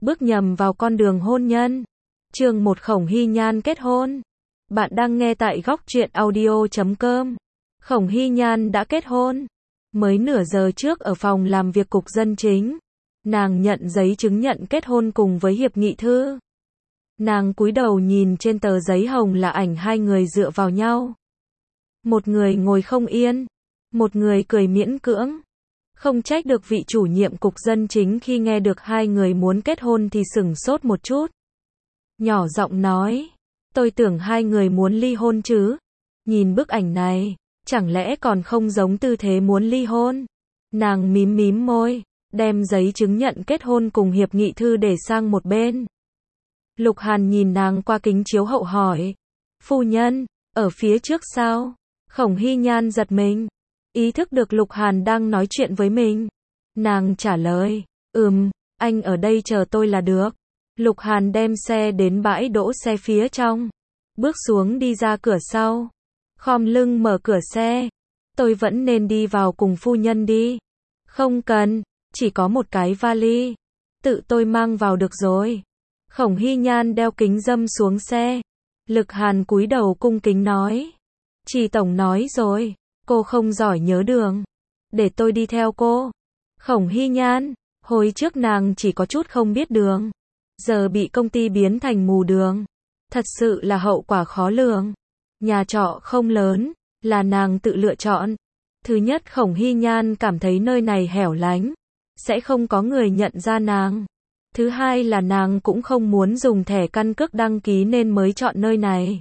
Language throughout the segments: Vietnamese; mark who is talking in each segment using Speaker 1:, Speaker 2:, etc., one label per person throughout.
Speaker 1: bước nhầm vào con đường hôn nhân. Chương 1 Khổng Hy Nhan kết hôn. Bạn đang nghe tại góc truyện audio.com. Khổng Hy Nhan đã kết hôn. Mới nửa giờ trước ở phòng làm việc cục dân chính, nàng nhận giấy chứng nhận kết hôn cùng với hiệp nghị thư. Nàng cúi đầu nhìn trên tờ giấy hồng là ảnh hai người dựa vào nhau. Một người ngồi không yên, một người cười miễn cưỡng. Không trách được vị chủ nhiệm cục dân chính khi nghe được hai người muốn kết hôn thì sửng sốt một chút. Nhỏ giọng nói, tôi tưởng hai người muốn ly hôn chứ. Nhìn bức ảnh này, chẳng lẽ còn không giống tư thế muốn ly hôn? Nàng mím mím môi, đem giấy chứng nhận kết hôn cùng hiệp nghị thư để sang một bên. Lục Hàn nhìn nàng qua kính chiếu hậu hỏi, phu nhân, ở phía trước sao? Khổng Hy Nhan giật mình, ý thức được Lục Hàn đang nói chuyện với mình. Nàng trả lời, anh ở đây chờ tôi là được. Lục Hàn đem xe đến bãi đỗ xe phía trong, bước xuống đi ra cửa sau, khom lưng mở cửa xe. Tôi vẫn nên đi vào cùng phu nhân đi. Không cần, chỉ có một cái vali, tự tôi mang vào được rồi. Khổng Hy Nhan đeo kính râm xuống xe. Lục Hàn cúi đầu cung kính nói, chị tổng nói rồi, cô không giỏi nhớ đường, để tôi đi theo cô. Khổng Hy Nhan, hồi trước nàng chỉ có chút không biết đường, giờ bị công ty biến thành mù đường, thật sự là hậu quả khó lường. Nhà trọ không lớn, là nàng tự lựa chọn. Thứ nhất, Khổng Hy Nhan cảm thấy nơi này hẻo lánh, sẽ không có người nhận ra nàng. Thứ hai là nàng cũng không muốn dùng thẻ căn cước đăng ký nên mới chọn nơi này.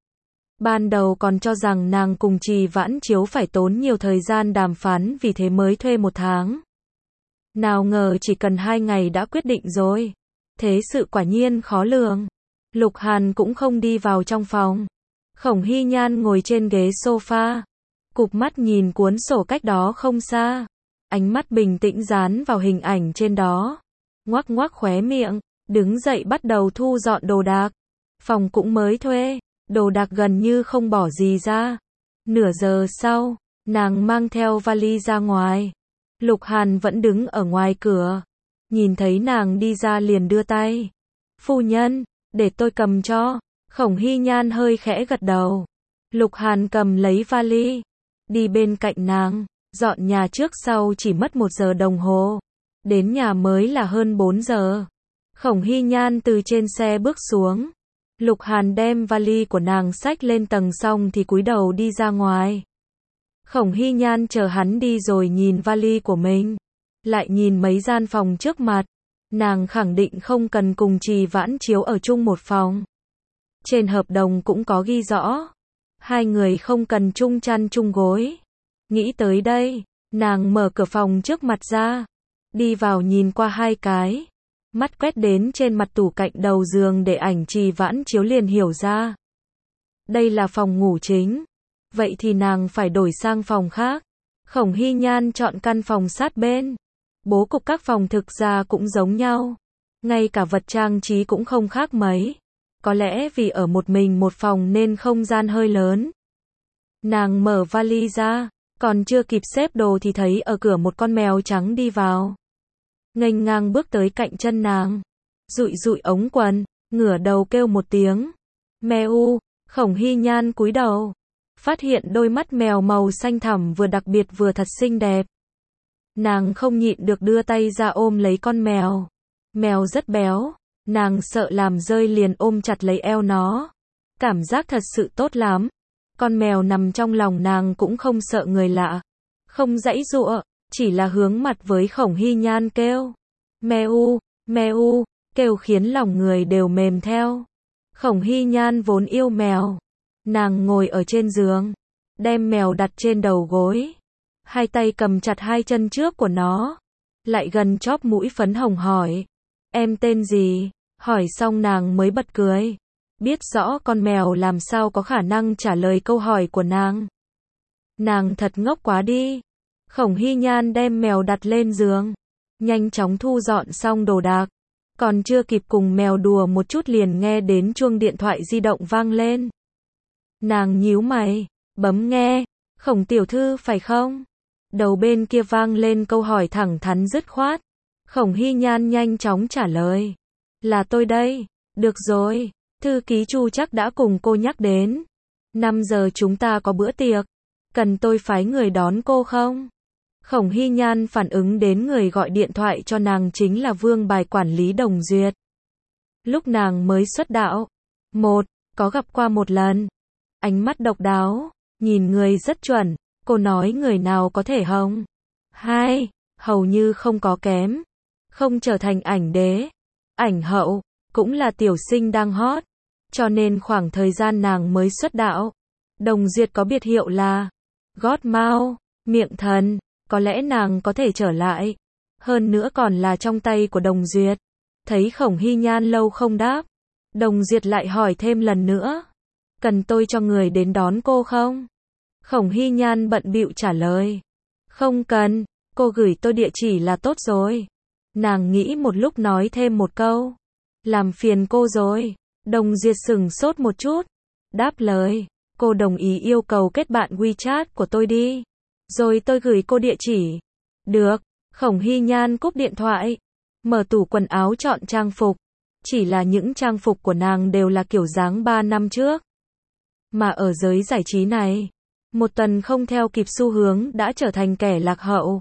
Speaker 1: Ban đầu còn cho rằng nàng cùng Trì Vãn Chiếu phải tốn nhiều thời gian đàm phán vì thế mới thuê 1 tháng. Nào ngờ chỉ cần 2 ngày đã quyết định rồi. Thế sự quả nhiên khó lường. Lục Hàn cũng không đi vào trong phòng. Khổng Hy Nhan ngồi trên ghế sofa, cụp mắt nhìn cuốn sổ cách đó không xa. Ánh mắt bình tĩnh dán vào hình ảnh trên đó. Ngoác ngoác khóe miệng, đứng dậy bắt đầu thu dọn đồ đạc. Phòng cũng mới thuê, đồ đạc gần như không bỏ gì ra. Nửa giờ sau, nàng mang theo vali ra ngoài. Lục Hàn vẫn đứng ở ngoài cửa. Nhìn thấy nàng đi ra liền đưa tay. Phu nhân, để tôi cầm cho. Khổng Hy Nhan hơi khẽ gật đầu. Lục Hàn cầm lấy vali, đi bên cạnh nàng. Dọn nhà trước sau chỉ mất 1 giờ đồng hồ. Đến nhà mới là hơn 4 giờ. Khổng Hy Nhan từ trên xe bước xuống. Lục Hàn đem vali của nàng xách lên tầng xong thì cúi đầu đi ra ngoài. Khổng Hy Nhan chờ hắn đi rồi nhìn vali của mình, lại nhìn mấy gian phòng trước mặt. Nàng khẳng định không cần cùng Trì Vãn Chiếu ở chung một phòng. Trên hợp đồng cũng có ghi rõ, hai người không cần chung chăn chung gối. Nghĩ tới đây, nàng mở cửa phòng trước mặt ra, đi vào nhìn qua 2 cái. Mắt quét đến trên mặt tủ cạnh đầu giường để ảnh Trì Vãn Chiếu liền hiểu ra. Đây là phòng ngủ chính. Vậy thì nàng phải đổi sang phòng khác. Khổng Hy Nhan chọn căn phòng sát bên. Bố cục các phòng thực ra cũng giống nhau. Ngay cả vật trang trí cũng không khác mấy. Có lẽ vì ở một mình một phòng nên không gian hơi lớn. Nàng mở vali ra, còn chưa kịp xếp đồ thì thấy ở cửa một con mèo trắng đi vào. Nghênh ngang bước tới cạnh chân nàng, dụi dụi ống quần, ngửa đầu kêu một tiếng. Mèo. Khổng Hy Nhan cúi đầu, phát hiện đôi mắt mèo màu xanh thẳm vừa đặc biệt vừa thật xinh đẹp. Nàng không nhịn được đưa tay ra ôm lấy con mèo. Mèo rất béo, nàng sợ làm rơi liền ôm chặt lấy eo nó. Cảm giác thật sự tốt lắm. Con mèo nằm trong lòng nàng cũng không sợ người lạ, không giãy giụa, chỉ là hướng mặt với Khổng Hy Nhan kêu. Mèo, mèo, kêu khiến lòng người đều mềm theo. Khổng Hy Nhan vốn yêu mèo. Nàng ngồi ở trên giường, đem mèo đặt trên đầu gối. 2 tay cầm chặt 2 chân trước của nó. Lại gần chóp mũi phấn hồng hỏi. Em tên gì? Hỏi xong nàng mới bật cười. Biết rõ con mèo làm sao có khả năng trả lời câu hỏi của nàng. Nàng thật ngốc quá đi. Khổng Hy Nhan đem mèo đặt lên giường. Nhanh chóng thu dọn xong đồ đạc. Còn chưa kịp cùng mèo đùa một chút liền nghe đến chuông điện thoại di động vang lên. Nàng nhíu mày, bấm nghe. Khổng tiểu thư phải không? Đầu bên kia vang lên câu hỏi thẳng thắn dứt khoát. Khổng Hy Nhan nhanh chóng trả lời. Là tôi đây. Được rồi, thư ký Chu chắc đã cùng cô nhắc đến. 5 giờ chúng ta có bữa tiệc. Cần tôi phái người đón cô không? Khổng Hy Nhan phản ứng đến người gọi điện thoại cho nàng chính là vương bài quản lý Đồng Duyệt. Lúc nàng mới xuất đạo. 1. Có gặp qua một lần. Ánh mắt độc đáo, nhìn người rất chuẩn. Cô nói người nào có thể hông? 2. Hầu như không có kém. Không trở thành ảnh đế, ảnh hậu, cũng là tiểu sinh đang hot. Cho nên khoảng thời gian nàng mới xuất đạo, Đồng Duyệt có biệt hiệu là gót mao, miệng thần. Có lẽ nàng có thể trở lại. Hơn nữa còn là trong tay của Đồng Duyệt. Thấy Khổng Hy Nhan lâu không đáp, Đồng Duyệt lại hỏi thêm lần nữa. Cần tôi cho người đến đón cô không? Khổng Hy Nhan bận bịu trả lời. Không cần, cô gửi tôi địa chỉ là tốt rồi. Nàng nghĩ một lúc nói thêm một câu. Làm phiền cô rồi. Đồng Duyệt sững sốt một chút. Đáp lời. Cô đồng ý yêu cầu kết bạn WeChat của tôi đi. Rồi tôi gửi cô địa chỉ. Được. Khổng Hy Nhan cúp điện thoại. Mở tủ quần áo chọn trang phục. Chỉ là những trang phục của nàng đều là kiểu dáng 3 năm trước. Mà ở giới giải trí này, một tuần không theo kịp xu hướng đã trở thành kẻ lạc hậu.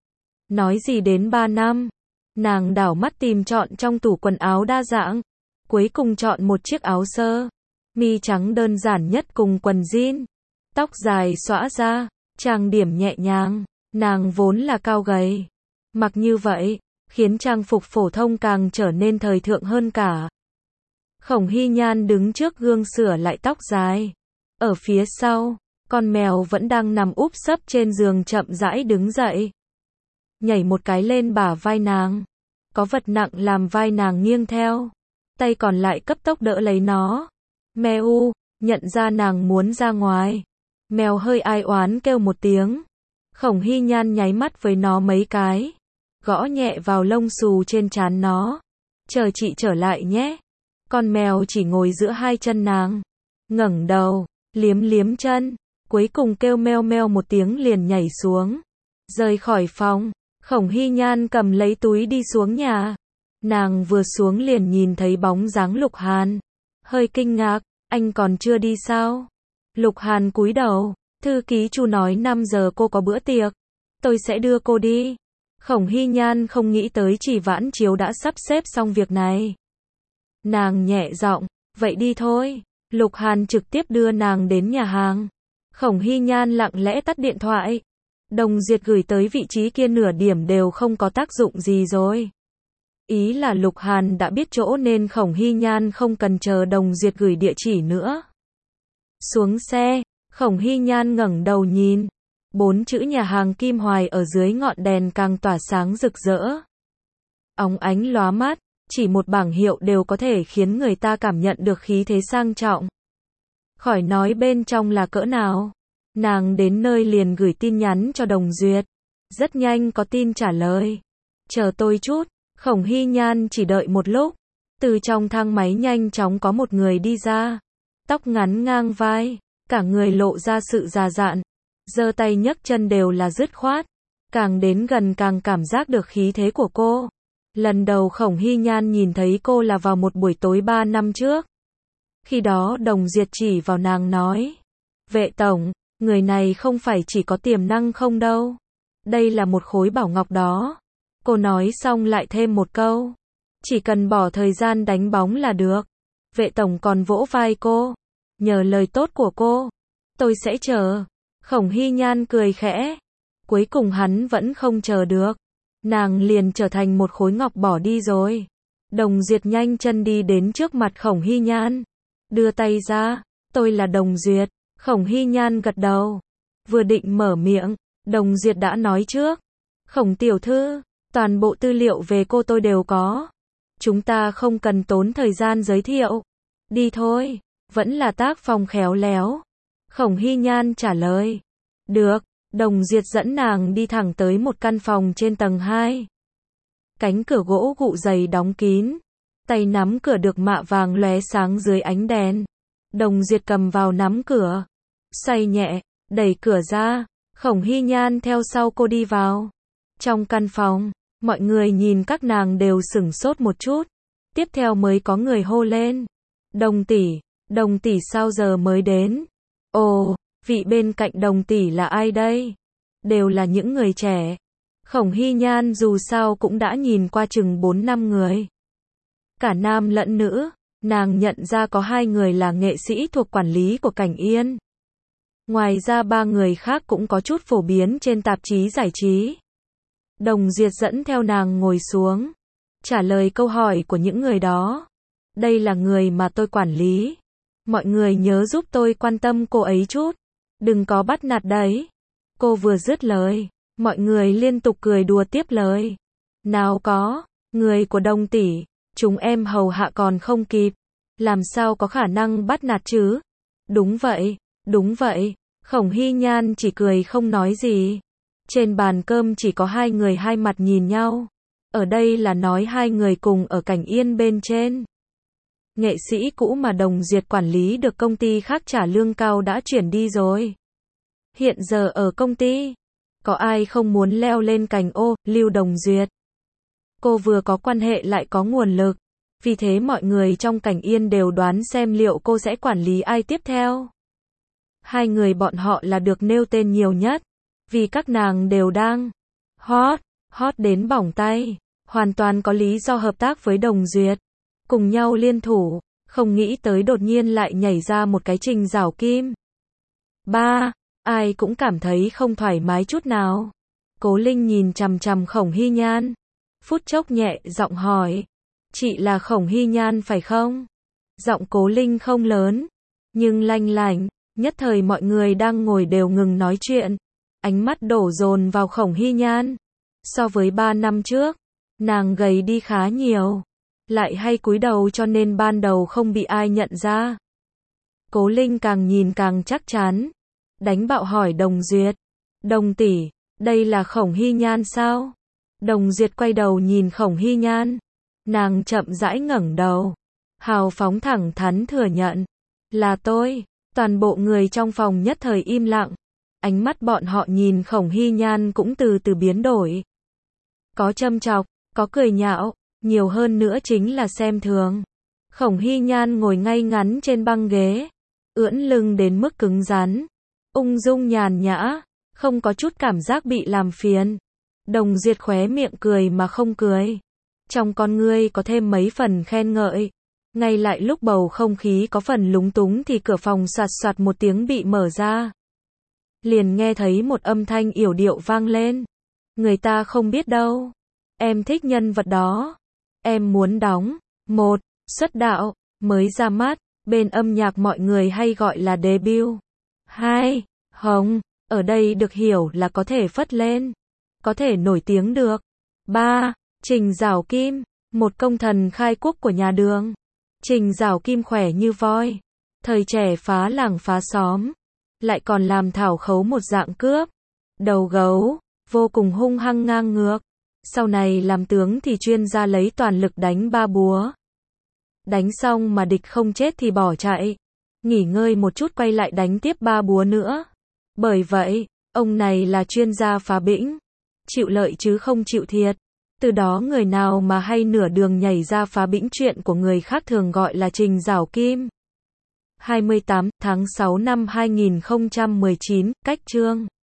Speaker 1: Nói gì đến 3 năm. Nàng đảo mắt tìm chọn trong tủ quần áo đa dạng. Cuối cùng chọn một chiếc áo sơ mi trắng đơn giản nhất cùng quần jean. Tóc dài xõa ra, trang điểm nhẹ nhàng. Nàng vốn là cao gầy. Mặc như vậy, khiến trang phục phổ thông càng trở nên thời thượng hơn cả. Khổng Hy Nhan đứng trước gương sửa lại tóc dài. Ở phía sau, con mèo vẫn đang nằm úp sấp trên giường chậm rãi đứng dậy. Nhảy một cái lên bả vai nàng. Có vật nặng làm vai nàng nghiêng theo. Tay còn lại cấp tốc đỡ lấy nó. Mèo, nhận ra nàng muốn ra ngoài. Mèo hơi ai oán kêu một tiếng. Khổng Hy Nhan nháy mắt với nó mấy cái. Gõ nhẹ vào lông xù trên trán nó. Chờ chị trở lại nhé. Con mèo chỉ ngồi giữa hai chân nàng. Ngẩng đầu, liếm liếm chân. Cuối cùng kêu meo meo một tiếng liền nhảy xuống. Rời khỏi phòng. Khổng Hy Nhan cầm lấy túi đi xuống nhà. Nàng vừa xuống liền nhìn thấy bóng dáng Lục Hàn. Hơi kinh ngạc, anh còn chưa đi sao? Lục Hàn cúi đầu. Thư ký Chu nói 5 giờ cô có bữa tiệc. Tôi sẽ đưa cô đi. Khổng Hy Nhan không nghĩ tới chỉ Vãn Chiếu đã sắp xếp xong việc này. Nàng nhẹ giọng, vậy đi thôi. Lục Hàn trực tiếp đưa nàng đến nhà hàng. Khổng Hy Nhan lặng lẽ tắt điện thoại. Đồng Duyệt gửi tới vị trí kia nửa điểm đều không có tác dụng gì rồi. Ý là Lục Hàn đã biết chỗ nên Khổng Hy Nhan không cần chờ Đồng Duyệt gửi địa chỉ nữa. Xuống xe, Khổng Hy Nhan ngẩng đầu nhìn. 4 chữ nhà hàng Kim Hoài ở dưới ngọn đèn càng tỏa sáng rực rỡ. Óng ánh lóa mắt, chỉ một bảng hiệu đều có thể khiến người ta cảm nhận được khí thế sang trọng. Khỏi nói bên trong là cỡ nào. Nàng đến nơi liền gửi tin nhắn cho Đồng Duyệt. Rất nhanh có tin trả lời. Chờ tôi chút. Khổng Hy Nhan chỉ đợi một lúc. Từ trong thang máy nhanh chóng có một người đi ra. Tóc ngắn ngang vai. Cả người lộ ra sự già dặn. Giơ tay nhấc chân đều là dứt khoát. Càng đến gần càng cảm giác được khí thế của cô. Lần đầu Khổng Hy Nhan nhìn thấy cô là vào một buổi tối 3 năm trước. Khi đó Đồng Duyệt chỉ vào nàng nói. Vệ tổng, người này không phải chỉ có tiềm năng không đâu. Đây là một khối bảo ngọc đó. Cô nói xong lại thêm một câu. Chỉ cần bỏ thời gian đánh bóng là được. Vệ tổng còn vỗ vai cô. Nhờ lời tốt của cô, tôi sẽ chờ. Khổng Hy Nhan cười khẽ. Cuối cùng hắn vẫn không chờ được. Nàng liền trở thành một khối ngọc bỏ đi rồi. Đồng Duyệt nhanh chân đi đến trước mặt Khổng Hy Nhan. Đưa tay ra. Tôi là Đồng Duyệt. Khổng Hy Nhan gật đầu. Vừa định mở miệng, Đồng Duyệt đã nói trước. Khổng tiểu thư, toàn bộ tư liệu về cô tôi đều có. Chúng ta không cần tốn thời gian giới thiệu. Đi thôi. Vẫn là tác phong khéo léo. Khổng Hy Nhan trả lời. Được. Đồng Duyệt dẫn nàng đi thẳng tới một căn phòng trên tầng 2. Cánh cửa gỗ gụ dày đóng kín. Tay nắm cửa được mạ vàng lóe sáng dưới ánh đèn. Đồng Duyệt cầm vào nắm cửa. Xoay nhẹ, đẩy cửa ra. Khổng Hy Nhan theo sau cô đi vào. Trong căn phòng, mọi người nhìn các nàng đều sửng sốt một chút. Tiếp theo mới có người hô lên. Đồng tỷ sao giờ mới đến? Ồ, vị bên cạnh đồng tỷ là ai đây? Đều là những người trẻ. Khổng Hy Nhan dù sao cũng đã nhìn qua chừng 4-5 người. Cả nam lẫn nữ, nàng nhận ra có 2 người là nghệ sĩ thuộc quản lý của Cảnh Yên. Ngoài ra 3 người khác cũng có chút phổ biến trên tạp chí giải trí. Đồng Duyệt dẫn theo nàng ngồi xuống, trả lời câu hỏi của những người đó. Đây là người mà tôi quản lý. Mọi người nhớ giúp tôi quan tâm cô ấy chút. Đừng có bắt nạt đấy. Cô vừa dứt lời, mọi người liên tục cười đùa tiếp lời. Nào có, người của Đồng tỷ, chúng em hầu hạ còn không kịp. Làm sao có khả năng bắt nạt chứ? Đúng vậy. Khổng Hy Nhan chỉ cười không nói gì. Trên bàn cơm chỉ có 2 người hai mặt nhìn nhau. Ở đây là nói 2 người cùng ở Cảnh Yên bên trên. Nghệ sĩ cũ mà Đồng Duyệt quản lý được công ty khác trả lương cao đã chuyển đi rồi. Hiện giờ ở công ty, có ai không muốn leo lên cành ô, Lưu Đồng Duyệt. Cô vừa có quan hệ lại có nguồn lực. Vì thế mọi người trong Cảnh Yên đều đoán xem liệu cô sẽ quản lý ai tiếp theo. 2 người bọn họ là được nêu tên nhiều nhất. Vì các nàng đều đang hot đến bỏng tay. Hoàn toàn có lý do hợp tác với Đồng Duyệt. Cùng nhau liên thủ, không nghĩ tới đột nhiên lại nhảy ra một cái Trình Giảo Kim. Ai cũng cảm thấy không thoải mái chút nào. Cố Linh nhìn chằm chằm Khổng Hy Nhan. Phút chốc nhẹ giọng hỏi. Chị là Khổng Hy Nhan phải không? Giọng Cố Linh không lớn, nhưng lanh lảnh. Nhất thời mọi người đang ngồi đều ngừng nói chuyện. Ánh mắt đổ dồn vào Khổng Hy Nhan. So với 3 năm trước, nàng gầy đi khá nhiều. Lại hay cúi đầu cho nên ban đầu không bị ai nhận ra. Cố Linh càng nhìn càng chắc chắn. Đánh bạo hỏi Đồng Duyệt. Đồng tỷ, đây là Khổng Hy Nhan sao? Đồng Duyệt quay đầu nhìn Khổng Hy Nhan. Nàng chậm rãi ngẩng đầu. Hào phóng thẳng thắn thừa nhận. Là tôi. Toàn bộ người trong phòng nhất thời im lặng. Ánh mắt bọn họ nhìn Khổng Hy Nhan cũng từ từ biến đổi. Có châm chọc, có cười nhạo, nhiều hơn nữa chính là xem thường. Khổng Hy Nhan ngồi ngay ngắn trên băng ghế, ưỡn lưng đến mức cứng rắn, ung dung nhàn nhã, không có chút cảm giác bị làm phiền. Đồng Duyệt khóe miệng cười mà không cười. Trong con ngươi có thêm mấy phần khen ngợi. Ngay lại lúc bầu không khí có phần lúng túng thì cửa phòng soạt soạt một tiếng bị mở ra. Liền nghe thấy một âm thanh yểu điệu vang lên. Người ta không biết đâu. Em thích nhân vật đó. Em muốn đóng. 1. Xuất đạo, mới ra mắt, bên âm nhạc mọi người hay gọi là debut. 2. Hồng, ở đây được hiểu là có thể phất lên. Có thể nổi tiếng được. 3. Trình Giảo Kim, một công thần khai quốc của nhà Đường. Trình Giảo Kim khỏe như voi. Thời trẻ phá làng phá xóm. Lại còn làm thảo khấu một dạng cướp. Đầu gấu, vô cùng hung hăng ngang ngược. Sau này làm tướng thì chuyên ra lấy toàn lực đánh 3 búa. Đánh xong mà địch không chết thì bỏ chạy. Nghỉ ngơi một chút quay lại đánh tiếp 3 búa nữa. Bởi vậy, ông này là chuyên gia phá bĩnh. Chịu lợi chứ không chịu thiệt. Từ đó người nào mà hay nửa đường nhảy ra phá bĩnh chuyện của người khác thường gọi là Trình Giảo Kim. 28 tháng 6 năm 2019, cách chương